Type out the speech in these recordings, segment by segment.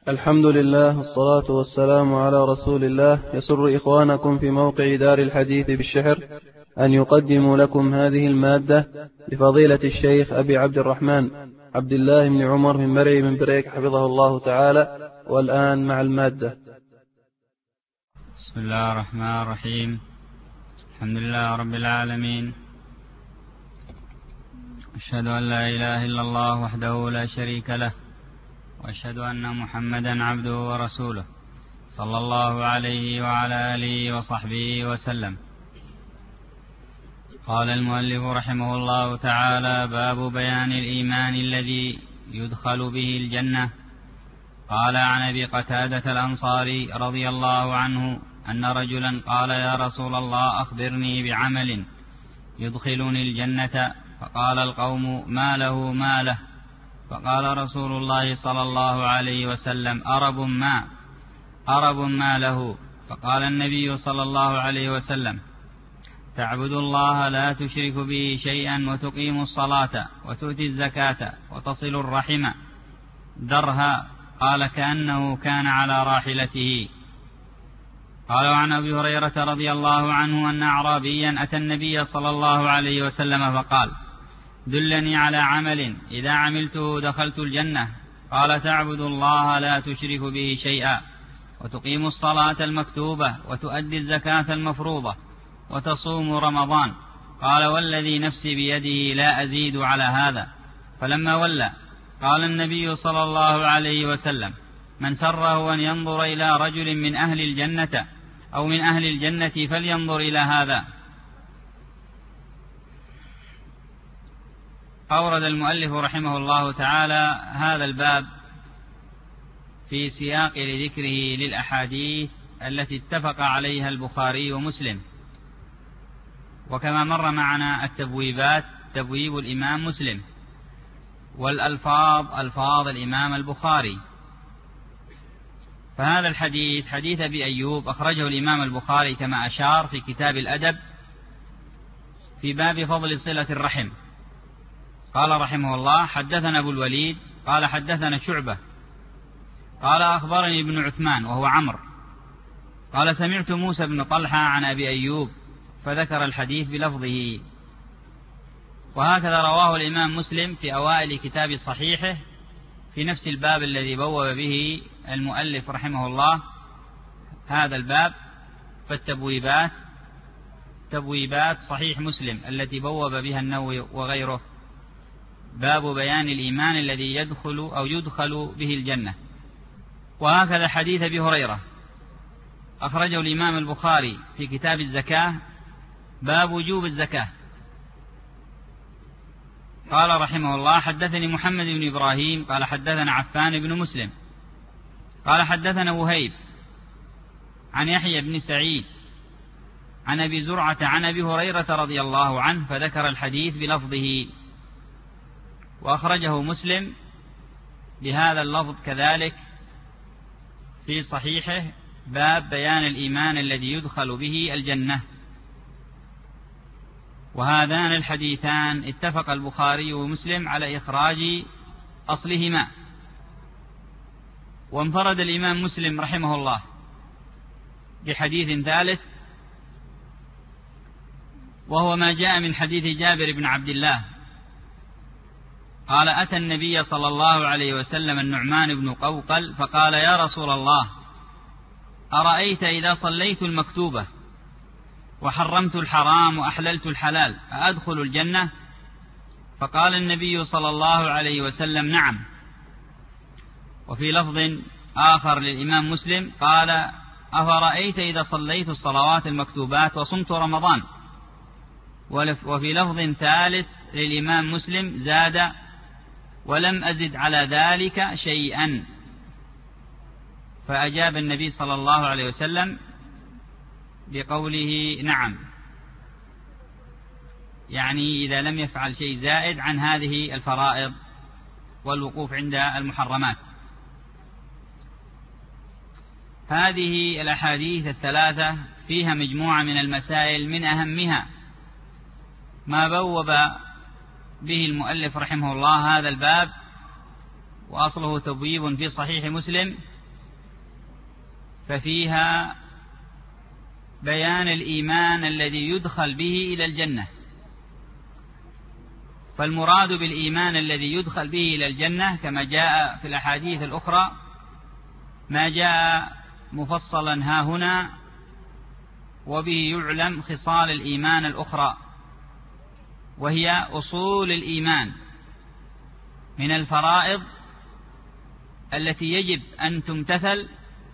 الحمد لله والصلاة والسلام على رسول الله. يسر إخوانكم في موقع دار الحديث بالشحر أن يقدموا لكم هذه المادة لفضيلة الشيخ أبي عبد الرحمن عبد الله بن عمر من مرعي من بريك حفظه الله تعالى. والآن مع المادة. بسم الله الرحمن الرحيم. الحمد لله رب العالمين، أشهد أن لا إله إلا الله وحده لا شريك له، وأشهد أن محمدا عبده ورسوله، صلى الله عليه وعلى آله وصحبه وسلم. قال المؤلف رحمه الله تعالى: باب بيان الإيمان الذي يدخل به الجنة. قال عن أبي قتادة الأنصاري رضي الله عنه أن رجلا قال: يا رسول الله، أخبرني بعمل يدخلني الجنة. فقال القوم: ما له ما له؟ فقال رسول الله صلى الله عليه وسلم: أرب ما له؟ فقال النبي صلى الله عليه وسلم: تعبد الله لا تشرك به شيئا، وتقيم الصلاة، وتؤتي الزكاة، وتصل الرحم. درها. قال: كأنه كان على راحلته. قال: وعن أبي هريرة رضي الله عنه أن أعرابيا أتى النبي صلى الله عليه وسلم فقال: دلني على عمل إذا عملته دخلت الجنة. قال: تعبد الله لا تشرك به شيئا، وتقيم الصلاة المكتوبة، وتؤدي الزكاة المفروضة، وتصوم رمضان. قال: والذي نفسي بيده لا أزيد على هذا. فلما ولى قال النبي صلى الله عليه وسلم: من سره أن ينظر إلى رجل من أهل الجنة أو من أهل الجنة فلينظر إلى هذا. أورد المؤلف رحمه الله تعالى هذا الباب في سياق لذكره للأحاديث التي اتفق عليها البخاري ومسلم. وكما مر معنا التبويبات، تبويب الإمام مسلم، والألفاظ ألفاظ الإمام البخاري. فهذا الحديث حديث أبي أيوب أخرجه الإمام البخاري كما أشار في كتاب الأدب في باب فضل صلة الرحم. قال رحمه الله: حدثنا أبو الوليد قال حدثنا شعبة قال أخبرني ابن عثمان وهو عمرو قال: سمعت موسى بن طلحة عن أبي أيوب، فذكر الحديث بلفظه. وهكذا رواه الإمام مسلم في أوائل كتاب صحيحه في نفس الباب الذي بوب به المؤلف رحمه الله هذا الباب. فالتبويبات تبويبات صحيح مسلم التي بوب بها النووي وغيره: باب بيان الإيمان الذي يدخل به الجنة. وهكذا حديث أبي هريرة أخرجه الإمام البخاري في كتاب الزكاة، باب وجوب الزكاة. قال رحمه الله: حدثني محمد بن إبراهيم قال حدثنا عفان بن مسلم قال حدثنا وهيب عن يحيى بن سعيد عن أبي زرعة عن أبي هريرة رضي الله عنه، فذكر الحديث بلفظه. وأخرجه مسلم بهذا اللفظ كذلك في صحيحه، باب بيان الإيمان الذي يدخل به الجنة. وهذان الحديثان اتفق البخاري ومسلم على إخراج أصلهما. وانفرد الإمام مسلم رحمه الله بحديث ثالث، وهو ما جاء من حديث جابر بن عبد الله قال: أتى النبي صلى الله عليه وسلم النعمان بن قوقل فقال: يا رسول الله، أرأيت إذا صليت المكتوبة وحرمت الحرام وأحللت الحلال أأدخل الجنة؟ فقال النبي صلى الله عليه وسلم: نعم. وفي لفظ آخر للإمام مسلم قال: أفرأيت إذا صليت الصلوات المكتوبات وصمت رمضان؟ وفي لفظ ثالث للإمام مسلم زاد: ولم أزد على ذلك شيئا. فأجاب النبي صلى الله عليه وسلم بقوله: نعم، يعني إذا لم يفعل شيء زائد عن هذه الفرائض والوقوف عند المحرمات. هذه الأحاديث الثلاثة فيها مجموعة من المسائل، من أهمها ما بوب به المؤلف رحمه الله هذا الباب، وأصله تبويب في صحيح مسلم، ففيها بيان الإيمان الذي يدخل به إلى الجنة. فالمراد بالإيمان الذي يدخل به إلى الجنة كما جاء في الأحاديث الأخرى ما جاء مفصلا ها هنا، وبه يعلم خصال الإيمان الأخرى، وهي أصول الإيمان من الفرائض التي يجب أن تمتثل،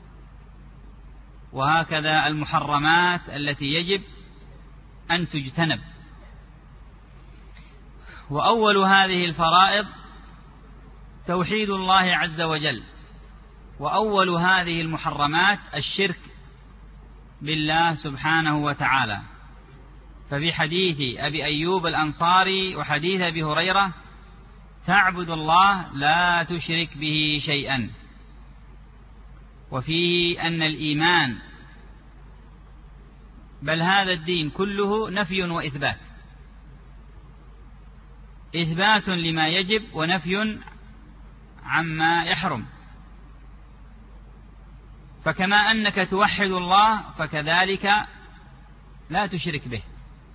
وهكذا المحرمات التي يجب أن تجتنب. وأول هذه الفرائض توحيد الله عز وجل، وأول هذه المحرمات الشرك بالله سبحانه وتعالى. ففي حديث أبي أيوب الأنصاري وحديث أبي هريرة: تعبد الله لا تشرك به شيئا. وفيه أن الإيمان بل هذا الدين كله نفي وإثبات، إثبات لما يجب ونفي عما يحرم. فكما أنك توحد الله فكذلك لا تشرك به،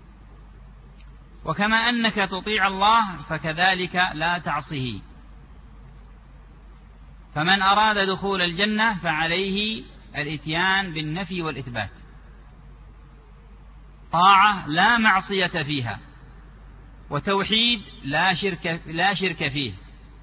وكما أنك تطيع الله فكذلك لا تعصيه. فمن أراد دخول الجنة فعليه الإتيان بالنفي والإثبات، طاعة لا معصية فيها، وتوحيد لا شرك فيه،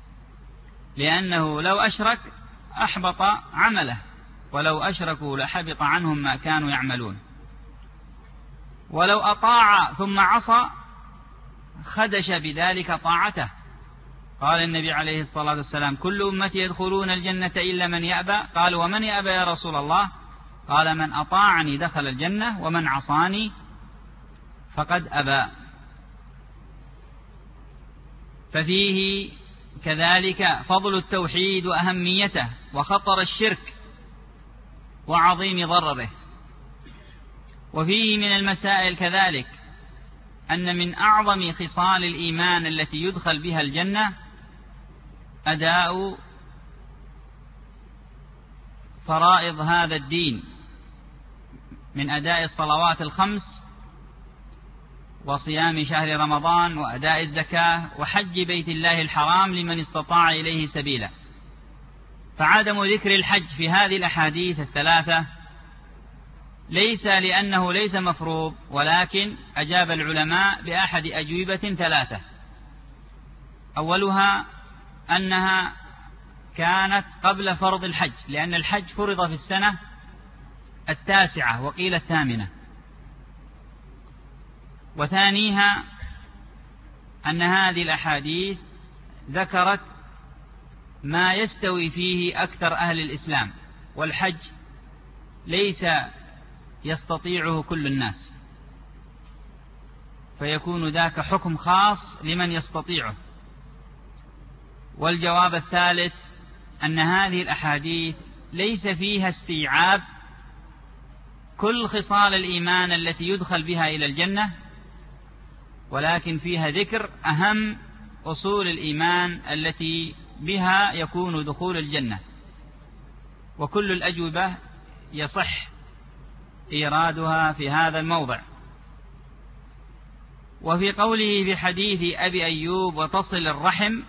لأنه لو أشرك أحبط عمله، ولو أشركوا لحبط عنهم ما كانوا يعملون. ولو أطاع ثم عصى خدش بذلك طاعته. قال النبي عليه الصلاة والسلام: كل أمتي يدخلون الجنة إلا من يأبى. قال: ومن يأبى يا رسول الله؟ قال: من أطاعني دخل الجنة ومن عصاني فقد أبى. ففيه كذلك فضل التوحيد وأهميته وخطر الشرك وعظيم ضرره. وفيه من المسائل كذلك أن من أعظم خصال الإيمان التي يدخل بها الجنة أداء فرائض هذا الدين من أداء الصلوات الخمس، وصيام شهر رمضان، وأداء الزكاة، وحج بيت الله الحرام لمن استطاع إليه سبيلا. فعدم ذكر الحج في هذه الأحاديث الثلاثة ليس لأنه ليس مفروض، ولكن أجاب العلماء بأحد أجوبة ثلاثة. أولها أنها كانت قبل فرض الحج، لأن الحج فرض في السنة 9 وقيل 8. وثانيها أن هذه الأحاديث ذكرت ما يستوي فيه أكثر أهل الإسلام، والحج ليس يستطيعه كل الناس، فيكون ذاك حكم خاص لمن يستطيعه. والجواب الثالث أن هذه الأحاديث ليس فيها استيعاب كل خصال الإيمان التي يدخل بها إلى الجنة، ولكن فيها ذكر أهم أصول الإيمان التي بها يكون دخول الجنة. وكل الأجوبة يصح إيرادها في هذا الموضع. وفي قوله في حديث أبي أيوب: وتصل الرحم،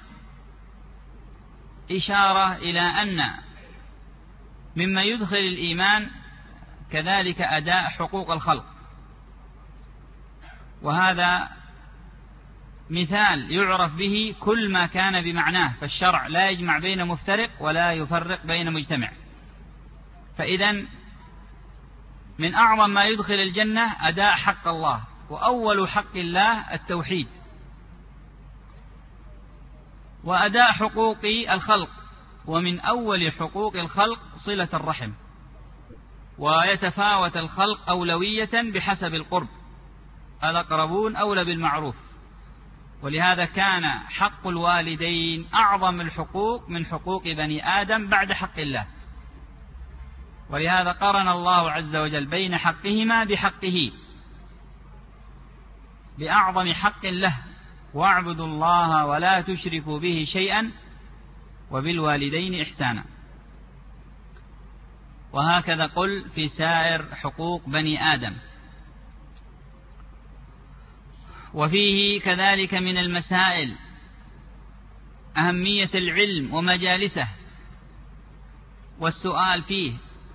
إشارة إلى أن مما يدخل الإيمان كذلك أداء حقوق الخلق، وهذا مثال يعرف به كل ما كان بمعناه، فالشرع لا يجمع بين مفترق ولا يفرق بين مجتمع. فإذن من أعظم ما يدخل الجنة أداء حق الله، وأول حق الله التوحيد، وأداء حقوق الخلق، ومن أول حقوق الخلق صلة الرحم. ويتفاوت الخلق أولوية بحسب القرب، الأقربون أولى بالمعروف، ولهذا كان حق الوالدين أعظم الحقوق من حقوق بني آدم بعد حق الله. ولهذا قرن الله عز وجل بين حقهما بحقه، بأعظم حق له: واعبدوا الله ولا تشركوا به شيئا وبالوالدين إحسانا. وهكذا قل في سائر حقوق بني آدم. وفيه كذلك من المسائل أهمية العلم ومجالسه والسؤال فيه.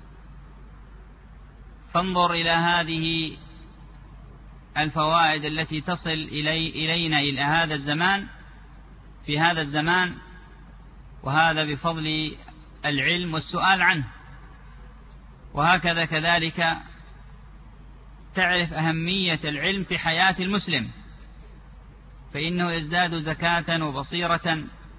فانظر إلى هذه الفوائد التي تصل إلينا إلى هذا الزمان، في هذا الزمان، وهذا بفضل العلم والسؤال عنه. وهكذا كذلك تعرف أهمية العلم في حياة المسلم، فإنه يزداد زكاة وبصيرة،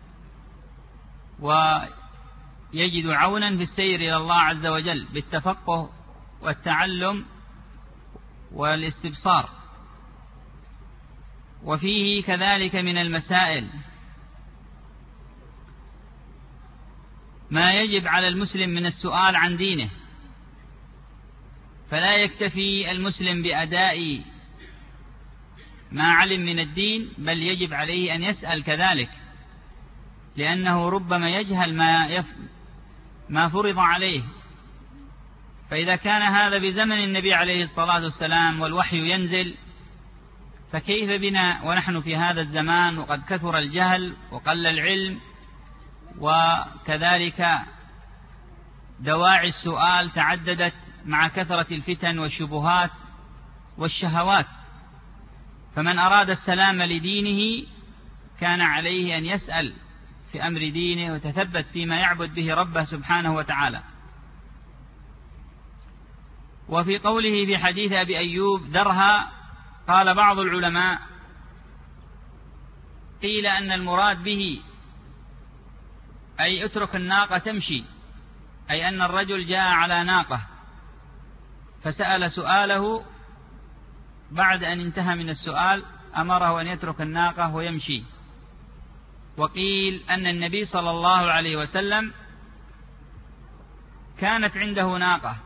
ويجد عونا في السير إلى الله عز وجل بالتفقه والتعلم والاستبصار. وفيه كذلك من المسائل ما يجب على المسلم من السؤال عن دينه، فلا يكتفي المسلم بأداء ما علم من الدين، بل يجب عليه أن يسأل كذلك، لأنه ربما يجهل ما فرض عليه. فإذا كان هذا بزمن النبي عليه الصلاة والسلام والوحي ينزل، فكيف بنا ونحن في هذا الزمان وقد كثر الجهل وقل العلم، وكذلك دواعي السؤال تعددت مع كثرة الفتن والشبهات والشهوات. فمن أراد السلام لدينه كان عليه أن يسأل في أمر دينه وتثبت فيما يعبد به ربه سبحانه وتعالى. وفي قوله في حديث أبي أيوب درها، قال بعض العلماء قيل أن المراد به أي اترك الناقة تمشي، أي أن الرجل جاء على ناقة فسأل سؤاله، بعد أن انتهى من السؤال أمره أن يترك الناقة ويمشي. وقيل أن النبي صلى الله عليه وسلم كانت عنده ناقة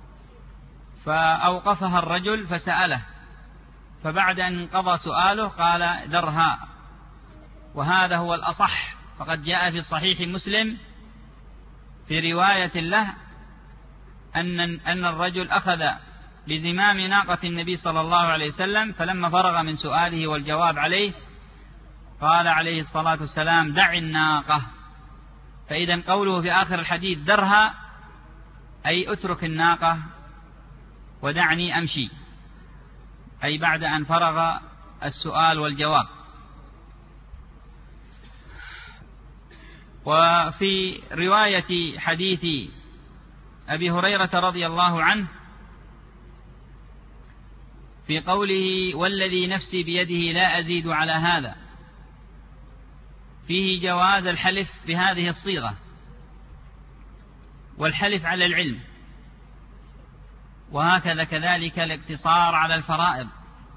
فأوقفها الرجل فسأله، فبعد أن انقضى سؤاله قال ذرها. وهذا هو الأصح، فقد جاء في صحيح مسلم في رواية له أن الرجل أخذ بزمام ناقة النبي صلى الله عليه وسلم، فلما فرغ من سؤاله والجواب عليه قال عليه الصلاة والسلام دع الناقة. فإذا قوله في آخر الحديث ذرها أي اترك الناقة ودعني أمشي، أي بعد أن فرغ السؤال والجواب. وفي رواية حديث أبي هريرة رضي الله عنه في قوله والذي نفسي بيده لا أزيد على هذا، فيه جواز الحلف بهذه الصيغة، والحلف على العلم، وهكذا كذلك الاقتصار على الفرائض،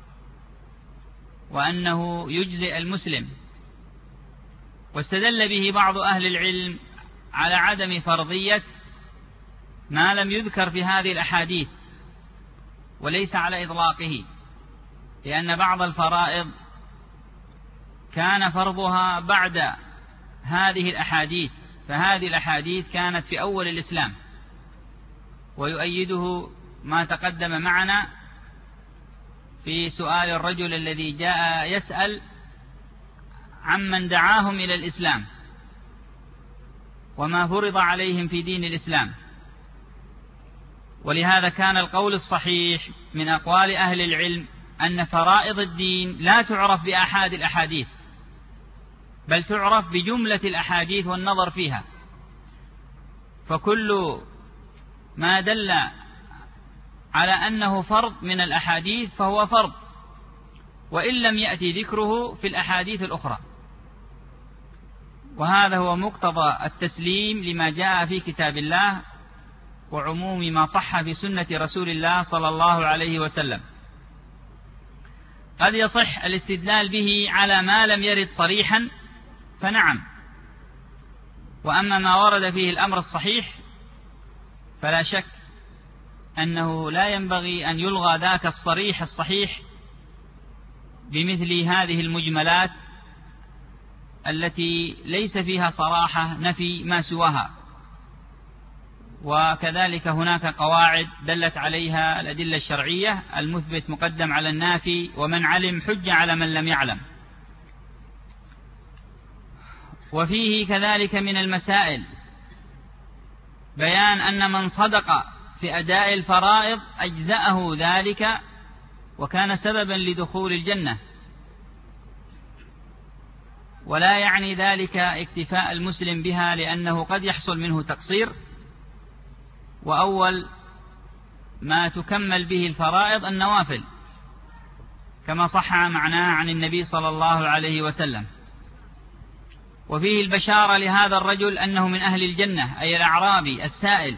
وأنه يجزئ المسلم. واستدل به بعض أهل العلم على عدم فرضية ما لم يذكر في هذه الأحاديث، وليس على إطلاقه، لأن بعض الفرائض كان فرضها بعد هذه الأحاديث، فهذه الأحاديث كانت في أول الإسلام. ويؤيده ما تقدم معنا في سؤال الرجل الذي جاء يسأل عمن دعاهم إلى الإسلام وما فرض عليهم في دين الإسلام. ولهذا كان القول الصحيح من أقوال أهل العلم أن فرائض الدين لا تعرف بآحاد الأحاديث، بل تعرف بجملة الأحاديث والنظر فيها. فكل ما دل على أنه فرض من الأحاديث فهو فرض، وإن لم يأتي ذكره في الأحاديث الأخرى. وهذا هو مقتضى التسليم لما جاء في كتاب الله وعموم ما صح في سنة رسول الله صلى الله عليه وسلم. قد يصح الاستدلال به على ما لم يرد صريحا فنعم، وأما ما ورد فيه الأمر الصحيح فلا شك أنه لا ينبغي أن يلغى ذاك الصريح الصحيح بمثل هذه المجملات التي ليس فيها صراحة نفي ما سواها، وكذلك هناك قواعد دلت عليها الأدلة الشرعية: المثبت مقدم على النافي، ومن علم حج على من لم يعلم. وفيه كذلك من المسائل بيان أن من صدق في أداء الفرائض أجزأه ذلك وكان سببا لدخول الجنة، ولا يعني ذلك اكتفاء المسلم بها، لأنه قد يحصل منه تقصير، وأول ما تكمل به الفرائض النوافل، كما صح معناه عن النبي صلى الله عليه وسلم. وفيه البشارة لهذا الرجل أنه من أهل الجنة، أي الأعرابي السائل،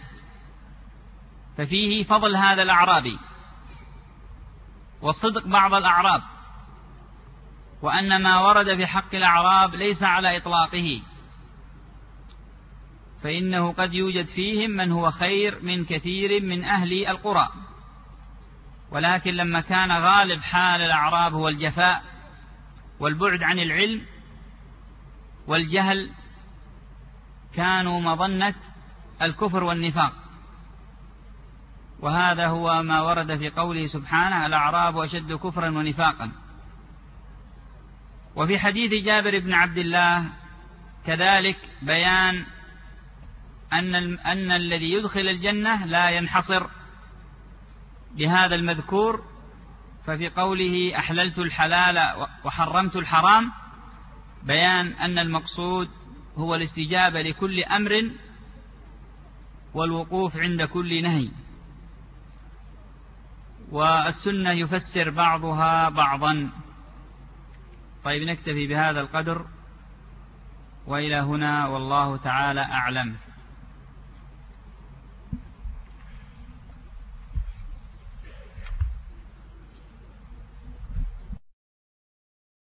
ففيه فضل هذا الأعرابي وصدق بعض الأعراب، وأن ما ورد في حق الأعراب ليس على إطلاقه، فإنه قد يوجد فيهم من هو خير من كثير من أهل القرى، ولكن لما كان غالب حال الأعراب هو الجفاء والبعد عن العلم والجهل، كانوا مظنة الكفر والنفاق، وهذا هو ما ورد في قوله سبحانه: الأعراب أشد كفرا ونفاقا. وفي حديث جابر بن عبد الله كذلك بيان أن الذي يدخل الجنة لا ينحصر بهذا المذكور، ففي قوله: أحللت الحلال وحرمت الحرام، بيان أن المقصود هو الاستجابة لكل أمر والوقوف عند كل نهي، والسنة يفسر بعضها بعضا. طيب، نكتفي بهذا القدر، وإلى هنا، والله تعالى أعلم.